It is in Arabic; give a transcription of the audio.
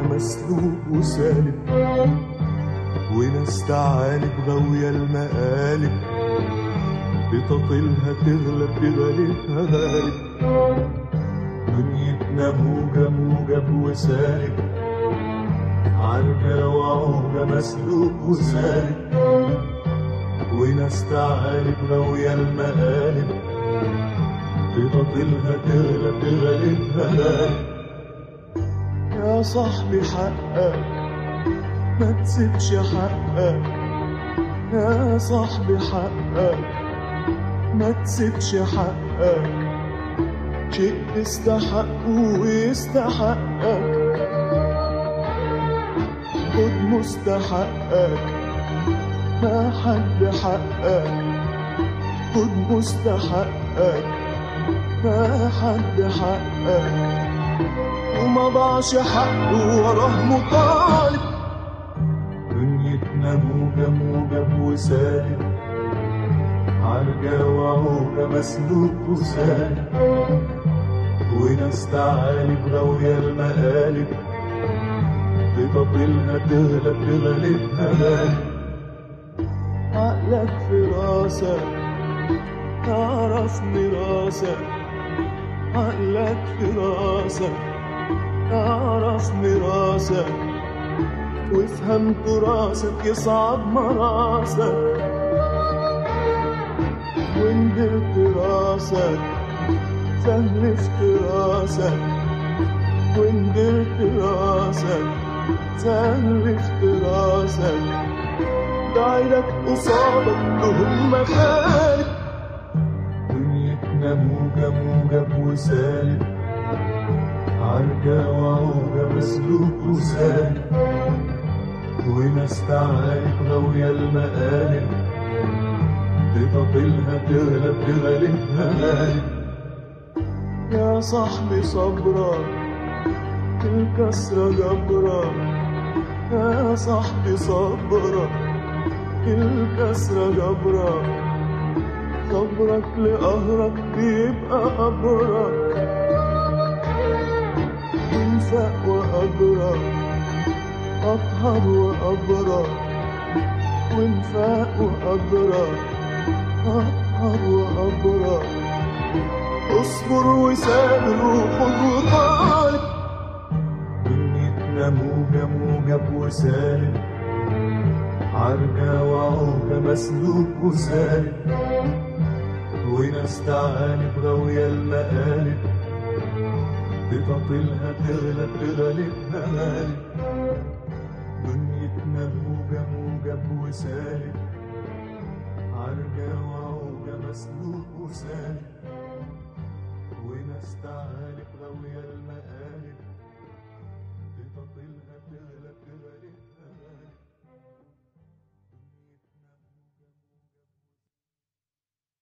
مسلوب وسالب، وناس تعالب غاوية المقالب، بتطلها تغلب بغالبها غالب. دنيتنا موجة موجب وسالب، عرجة وعوجة مسلوب وسالب، وناس تعالب غاوية المقالب، بتطلها تغلب بغالبها غالب. يا صاحبي حقك ما تسيبش حقك، يا صاحبي حقك ما تسيبش حقك، شيء تستحقه ويستحقك، خد مستحقك ما حد حقك، خد مستحقك ما حد حقك، وما ضاعش حقه وراه مطالب. دنيتنا موجة موجب وسالب، عرجة وعوجة مسلوب وسالب، وناس تعالب غاوية المقالب، بتطلها تغلب بغالبها غالب. عقلك في راسك تعرف مراسك، عقلك في راسك تعرف مراسك، وافهم تراثك يصعب مراسك، وندرت راسك سهل افتراسك، وندرت راسك سهل افتراسك، دايرك قصادك لهم مخالب. دنيتنا موجة موجب وسالب، عرجة وعوجة مسلوب وسالب، وناس تعالب غاوية المقالب، بتطلها تغلب بغالبها غالب. يا صاحبي صبرك الكسرة جبرك، يا صاحبي صبرك الكسرة جبرك، صبرك لقهرك بيبقى أبرك، انفق وأبرك أطهر وأبرك، وانفق وأبرك أطهر وأبرك، اصبر وسابر وخد وطالب. دنيتنا موجة موجب وسالب، عرجة وعوجة مسلوب وسالب، وناس تعالب غاوية المقالب، بتطلها تغلب بغالبها غالب. دنيتنا موجة موجب وسالب، عرجة وعوجة مسلوب وسالب، وناس تعالب غاوية المقالب.